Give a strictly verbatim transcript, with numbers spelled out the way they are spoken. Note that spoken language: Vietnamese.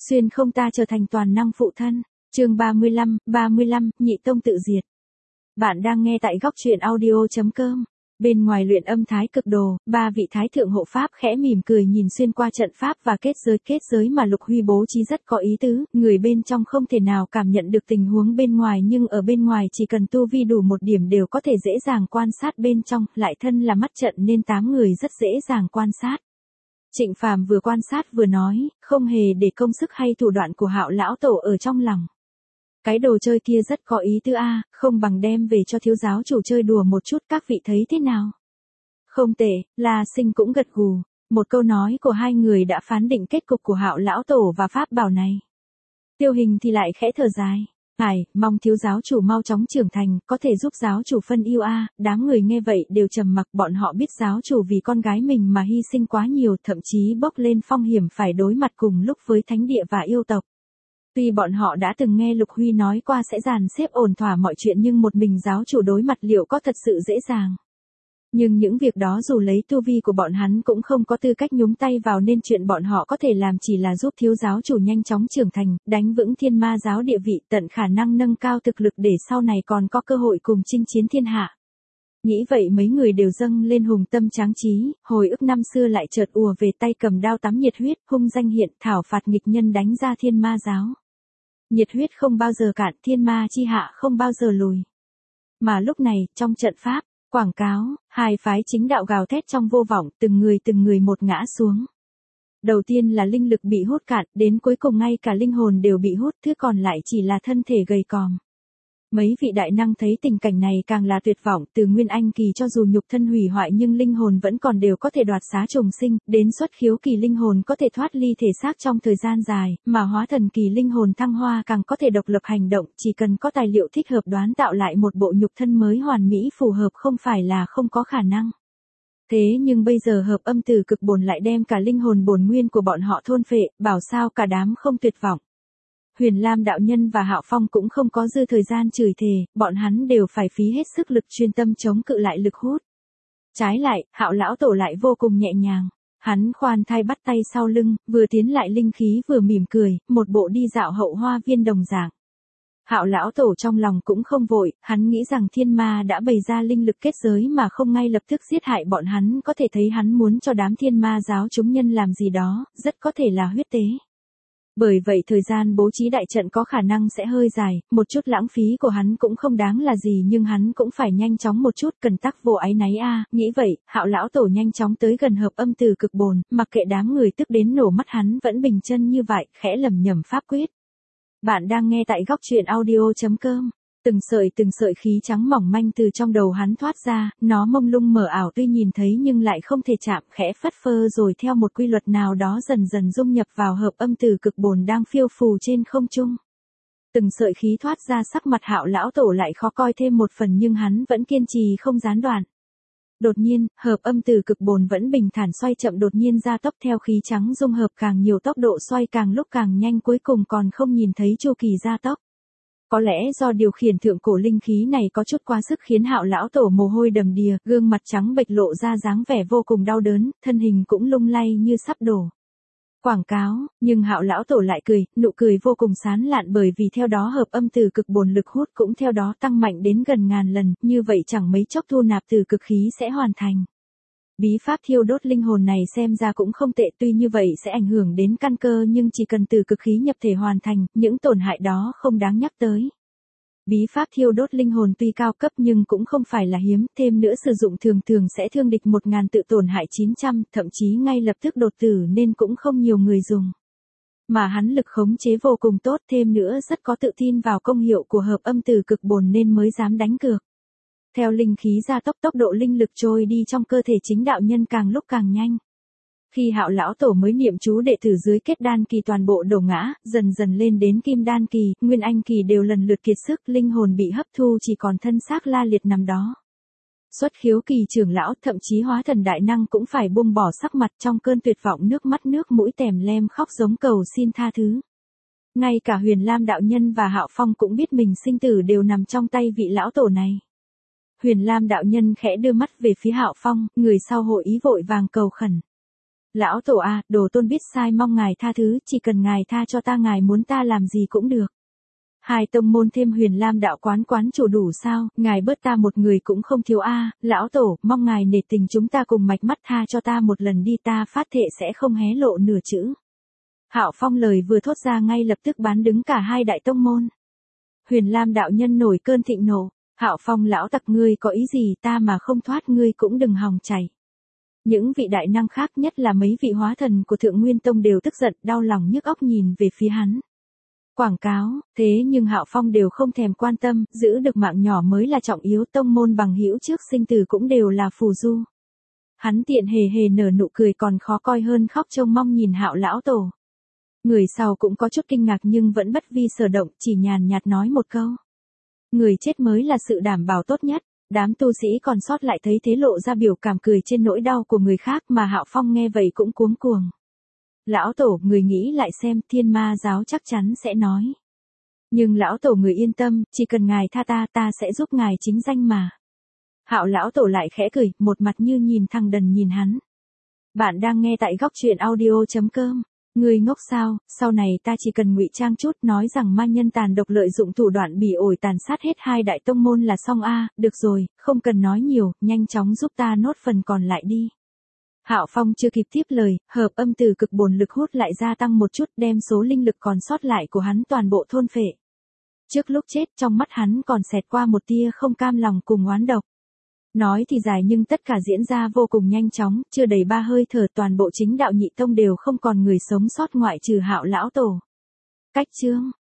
Xuyên không ta trở thành toàn năng phụ thân. Chương ba mươi lăm, ba mươi lăm, nhị tông tự diệt. Bạn đang nghe tại góc truyện audio chấm com. Bên ngoài luyện âm thái cực đồ, ba vị thái thượng hộ pháp khẽ mỉm cười nhìn xuyên qua trận pháp và kết giới kết giới mà Lục Huy bố trí rất có ý tứ, người bên trong không thể nào cảm nhận được tình huống bên ngoài nhưng ở bên ngoài chỉ cần tu vi đủ một điểm đều có thể dễ dàng quan sát bên trong, lại thân là mắt trận nên tám người rất dễ dàng quan sát. Trịnh Phàm vừa quan sát vừa nói, không hề để công sức hay thủ đoạn của Hạo lão tổ ở trong lòng. Cái đồ chơi kia rất có ý tứ a, không bằng đem về cho thiếu giáo chủ chơi đùa một chút, các vị thấy thế nào? Không tệ, La Sinh cũng gật gù, một câu nói của hai người đã phán định kết cục của Hạo lão tổ và pháp bảo này. Tiêu Hình thì lại khẽ thở dài, "Ai, mong thiếu giáo chủ mau chóng trưởng thành, có thể giúp giáo chủ phân yêu a." Đám người nghe vậy đều trầm mặc, bọn họ biết giáo chủ vì con gái mình mà hy sinh quá nhiều, thậm chí bốc lên phong hiểm phải đối mặt cùng lúc với thánh địa và yêu tộc. Tuy bọn họ đã từng nghe Lục Huy nói qua sẽ dàn xếp ổn thỏa mọi chuyện nhưng một mình giáo chủ đối mặt liệu có thật sự dễ dàng. Nhưng những việc đó dù lấy tu vi của bọn hắn cũng không có tư cách nhúng tay vào nên chuyện bọn họ có thể làm chỉ là giúp thiếu giáo chủ nhanh chóng trưởng thành, đánh vững thiên ma giáo địa vị, tận khả năng nâng cao thực lực để sau này còn có cơ hội cùng chinh chiến thiên hạ. Nghĩ vậy mấy người đều dâng lên hùng tâm tráng trí, hồi ức năm xưa lại chợt ùa về, tay cầm đao tắm nhiệt huyết, hung danh hiện, thảo phạt nghịch nhân đánh ra thiên ma giáo. Nhiệt huyết không bao giờ cạn, thiên ma chi hạ không bao giờ lùi. Mà lúc này, trong trận pháp, quảng cáo, hai phái chính đạo gào thét trong vô vọng, từng người từng người một ngã xuống. Đầu tiên là linh lực bị hút cạn, đến cuối cùng ngay cả linh hồn đều bị hút, thứ còn lại chỉ là thân thể gầy còm. Mấy vị đại năng thấy tình cảnh này càng là tuyệt vọng, từ Nguyên Anh kỳ cho dù nhục thân hủy hoại nhưng linh hồn vẫn còn đều có thể đoạt xá trùng sinh, đến xuất khiếu kỳ linh hồn có thể thoát ly thể xác trong thời gian dài, mà hóa thần kỳ linh hồn thăng hoa càng có thể độc lập hành động, chỉ cần có tài liệu thích hợp đoán tạo lại một bộ nhục thân mới hoàn mỹ phù hợp không phải là không có khả năng. Thế nhưng bây giờ hợp âm từ cực bổn lại đem cả linh hồn bổn nguyên của bọn họ thôn phệ, bảo sao cả đám không tuyệt vọng. Huyền Lam đạo nhân và Hạo Phong cũng không có dư thời gian chửi thề, bọn hắn đều phải phí hết sức lực chuyên tâm chống cự lại lực hút. Trái lại, Hạo lão tổ lại vô cùng nhẹ nhàng, hắn khoan thai bắt tay sau lưng, vừa tiến lại linh khí vừa mỉm cười, một bộ đi dạo hậu hoa viên đồng dạng. Hạo lão tổ trong lòng cũng không vội, hắn nghĩ rằng thiên ma đã bày ra linh lực kết giới mà không ngay lập tức giết hại bọn hắn, có thể thấy hắn muốn cho đám thiên ma giáo chúng nhân làm gì đó, rất có thể là huyết tế. Bởi vậy thời gian bố trí đại trận có khả năng sẽ hơi dài, một chút lãng phí của hắn cũng không đáng là gì nhưng hắn cũng phải nhanh chóng một chút, cần tắc vô áy náy a. Nghĩ vậy, Hạo lão tổ nhanh chóng tới gần hợp âm từ cực bồn, mặc kệ đám người tức đến nổ mắt hắn vẫn bình chân như vậy, khẽ lẩm nhẩm pháp quyết. Bạn đang nghe tại góc truyện audio chấm com. Từng sợi từng sợi khí trắng mỏng manh từ trong đầu hắn thoát ra, nó mông lung mờ ảo tuy nhìn thấy nhưng lại không thể chạm, khẽ phất phơ rồi theo một quy luật nào đó dần dần dung nhập vào hợp âm từ cực bồn đang phiêu phù trên không trung. Từng sợi khí thoát ra, sắc mặt Hạo lão tổ lại khó coi thêm một phần nhưng hắn vẫn kiên trì không gián đoạn. Đột nhiên, hợp âm từ cực bồn vẫn bình thản xoay chậm, đột nhiên gia tốc theo khí trắng dung hợp càng nhiều, tốc độ xoay càng lúc càng nhanh, cuối cùng còn không nhìn thấy chu kỳ gia tốc. Có lẽ do điều khiển thượng cổ linh khí này có chút quá sức khiến Hạo lão tổ mồ hôi đầm đìa, gương mặt trắng bệch lộ ra dáng vẻ vô cùng đau đớn, thân hình cũng lung lay như sắp đổ. Quảng cáo, nhưng Hạo lão tổ lại cười, nụ cười vô cùng sán lạn bởi vì theo đó hợp âm từ cực bồn lực hút cũng theo đó tăng mạnh đến gần ngàn lần, như vậy chẳng mấy chốc thu nạp từ cực khí sẽ hoàn thành. Bí pháp thiêu đốt linh hồn này xem ra cũng không tệ, tuy như vậy sẽ ảnh hưởng đến căn cơ nhưng chỉ cần từ cực khí nhập thể hoàn thành, những tổn hại đó không đáng nhắc tới. Bí pháp thiêu đốt linh hồn tuy cao cấp nhưng cũng không phải là hiếm, thêm nữa sử dụng thường thường sẽ thương địch một ngàn tự tổn hại chín trăm, thậm chí ngay lập tức đột tử nên cũng không nhiều người dùng. Mà hắn lực khống chế vô cùng tốt, thêm nữa rất có tự tin vào công hiệu của hợp âm từ cực bồn nên mới dám đánh cược. Theo linh khí gia tốc, tốc độ linh lực trôi đi trong cơ thể chính đạo nhân càng lúc càng nhanh. Khi Hạo lão tổ mới niệm chú đệ tử dưới kết đan kỳ toàn bộ đổ ngã, dần dần lên đến kim đan kỳ, nguyên anh kỳ đều lần lượt kiệt sức, linh hồn bị hấp thu chỉ còn thân xác la liệt nằm đó. Xuất khiếu kỳ trưởng lão, thậm chí hóa thần đại năng cũng phải buông bỏ sắc mặt, trong cơn tuyệt vọng nước mắt nước mũi tèm lem khóc giống cầu xin tha thứ. Ngay cả Huyền Lam đạo nhân và Hạo Phong cũng biết mình sinh tử đều nằm trong tay vị lão tổ này. Huyền Lam đạo nhân khẽ đưa mắt về phía Hạo Phong, người sau hội ý vội vàng cầu khẩn. Lão tổ à, đồ tôn biết sai mong ngài tha thứ, chỉ cần ngài tha cho ta ngài muốn ta làm gì cũng được. Hai tông môn thêm Huyền Lam đạo quán quán chủ đủ sao, ngài bớt ta một người cũng không thiếu a, lão tổ, mong ngài nể tình chúng ta cùng mạch mắt tha cho ta một lần đi, ta phát thệ sẽ không hé lộ nửa chữ. Hạo Phong lời vừa thốt ra ngay lập tức bán đứng cả hai đại tông môn. Huyền Lam đạo nhân nổi cơn thịnh nộ, Hạo Phong lão tặc ngươi có ý gì, ta mà không thoát ngươi cũng đừng hòng chảy. Những vị đại năng khác nhất là mấy vị hóa thần của Thượng Nguyên Tông đều tức giận, đau lòng nhức óc nhìn về phía hắn. Quảng cáo, thế nhưng Hạo Phong đều không thèm quan tâm, giữ được mạng nhỏ mới là trọng yếu, tông môn bằng hữu trước sinh tử cũng đều là phù du. Hắn tiện hề hề nở nụ cười còn khó coi hơn khóc trông mong nhìn Hạo lão tổ. Người sau cũng có chút kinh ngạc nhưng vẫn bất vi sở động, chỉ nhàn nhạt nói một câu. Người chết mới là sự đảm bảo tốt nhất. Đám tu sĩ còn sót lại thấy thế lộ ra biểu cảm cười trên nỗi đau của người khác mà Hạo Phong nghe vậy cũng cuống cuồng. Lão tổ, người nghĩ lại xem, Thiên Ma giáo chắc chắn sẽ nói. Nhưng lão tổ người yên tâm, chỉ cần ngài tha ta, ta sẽ giúp ngài chính danh mà. Hạo lão tổ lại khẽ cười, một mặt như nhìn thằng đần nhìn hắn. Bạn đang nghe tại góc truyện audio chấm com. Người ngốc sao, sau này ta chỉ cần ngụy trang chút nói rằng ma nhân tàn độc lợi dụng thủ đoạn bỉ ổi tàn sát hết hai đại tông môn là xong a, được rồi, không cần nói nhiều, nhanh chóng giúp ta nốt phần còn lại đi. Hạo Phong chưa kịp tiếp lời, hợp âm từ cực bổn lực hút lại gia tăng một chút đem số linh lực còn sót lại của hắn toàn bộ thôn phệ. Trước lúc chết trong mắt hắn còn xẹt qua một tia không cam lòng cùng oán độc. Nói thì dài nhưng tất cả diễn ra vô cùng nhanh chóng, chưa đầy ba hơi thở toàn bộ chính đạo nhị tông đều không còn người sống sót ngoại trừ Hạo lão tổ. Cách chương